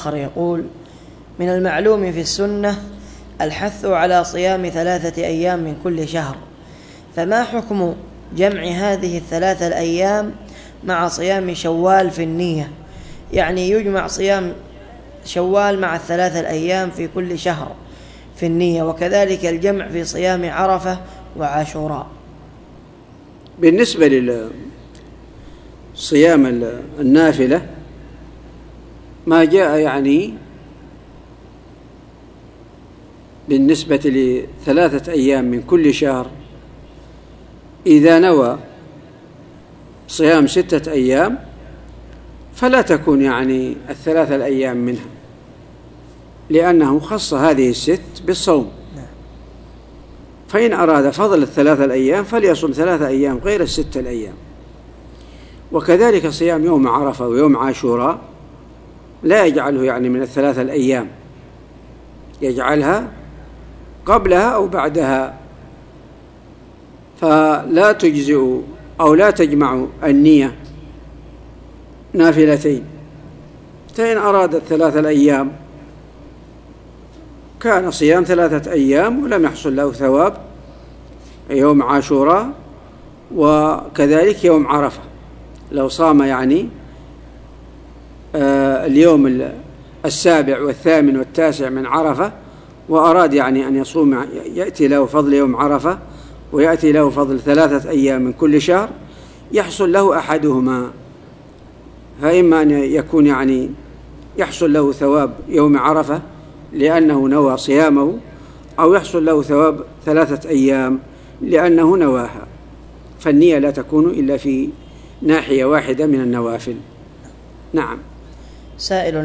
آخر يقول: من المعلوم في السنة الحث على صيام 3 أيام من كل شهر، فما حكم جمع هذه 3 الأيام مع صيام شوال في النية؟ يعني يجمع صيام شوال مع 3 الأيام في كل شهر في النية، وكذلك الجمع في صيام عرفة وعاشوراء. بالنسبة لصيام النافلة ما جاء يعني بالنسبة ل3 أيام من كل شهر، إذا نوى صيام 6 أيام فلا تكون يعني 3 الأيام منها، لأنه خص هذه 6 بالصوم. فإن أراد فضل 3 الأيام فليصم 3 أيام غير 6 الأيام. وكذلك صيام يوم عرفة ويوم عاشوراء لا يجعله يعني من 3 الأيام، يجعلها قبلها أو بعدها، فلا تجزئ أو لا تجمع النية نافلتين. فإن أراد 3 الأيام كان صيام 3 أيام ولم يحصل له ثواب يوم عاشوراء، وكذلك يوم عرفة. لو صام يعني اليوم 7 و8 و9 من عرفة وأراد يعني أن يصوم، يأتي له فضل يوم عرفة ويأتي له فضل 3 أيام من كل شهر، يحصل له أحدهما، فإما أن يكون يعني يحصل له ثواب يوم عرفة لأنه نوى صيامه، أو يحصل له ثواب 3 أيام لأنه نواها. فالنية لا تكون إلا في ناحية واحدة من النوافل. نعم. سائل